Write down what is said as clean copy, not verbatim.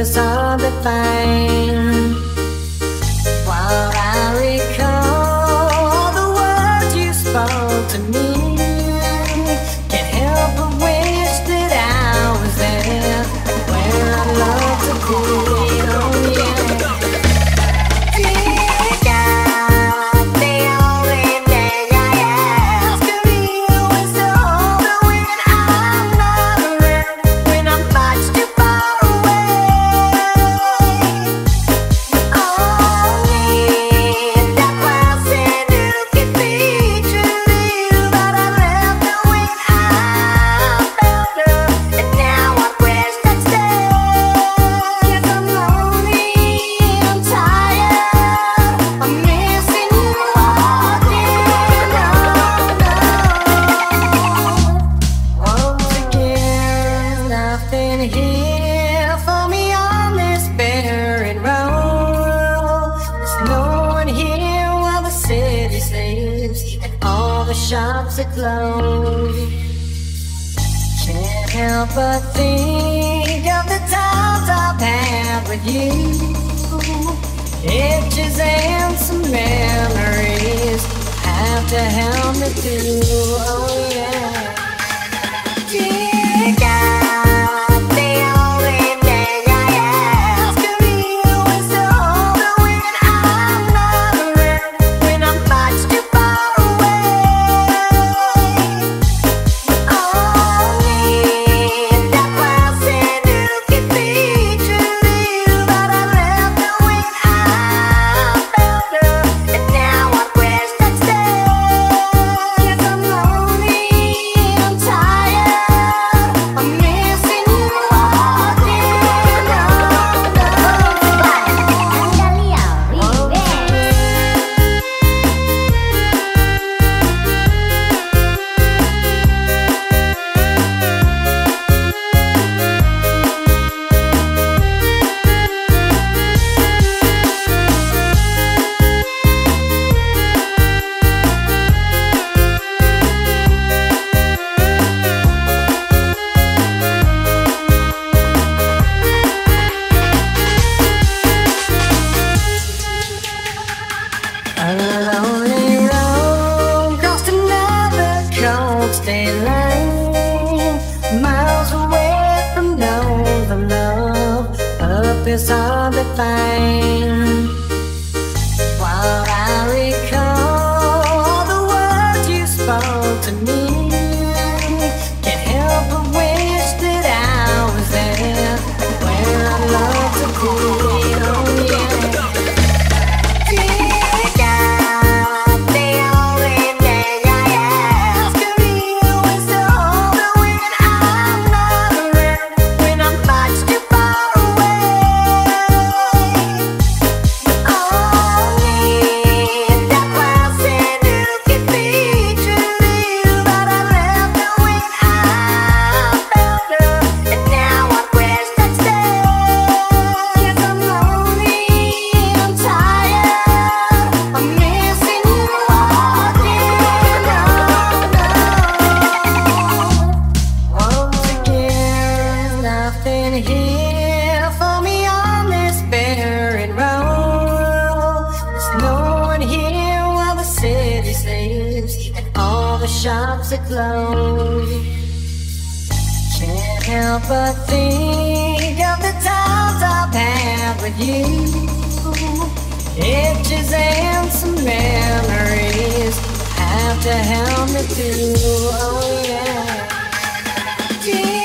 this other thing. While I recall the words you spoke to me, can't help but wish that I was there where I love to be. Oh yeah. Here for me on this barren road. There's no one here while the city sleeps and all the shops are closed. Can't help but think of the times I've had with you. Itches and some memories have to help me through. Oh yeah. Dear God, a lonely road crossed another cold state line, miles away from northern love, up this other thing. While I recall the words you spoke to me, can't help but wish that I was there where I love to be. Oh yeah. Here for me on this barren road. There's no one here while the city sleeps and all the shops are closed. Can't help but think of the times I've had with you. Itches and some memories have to help me through. Oh yeah.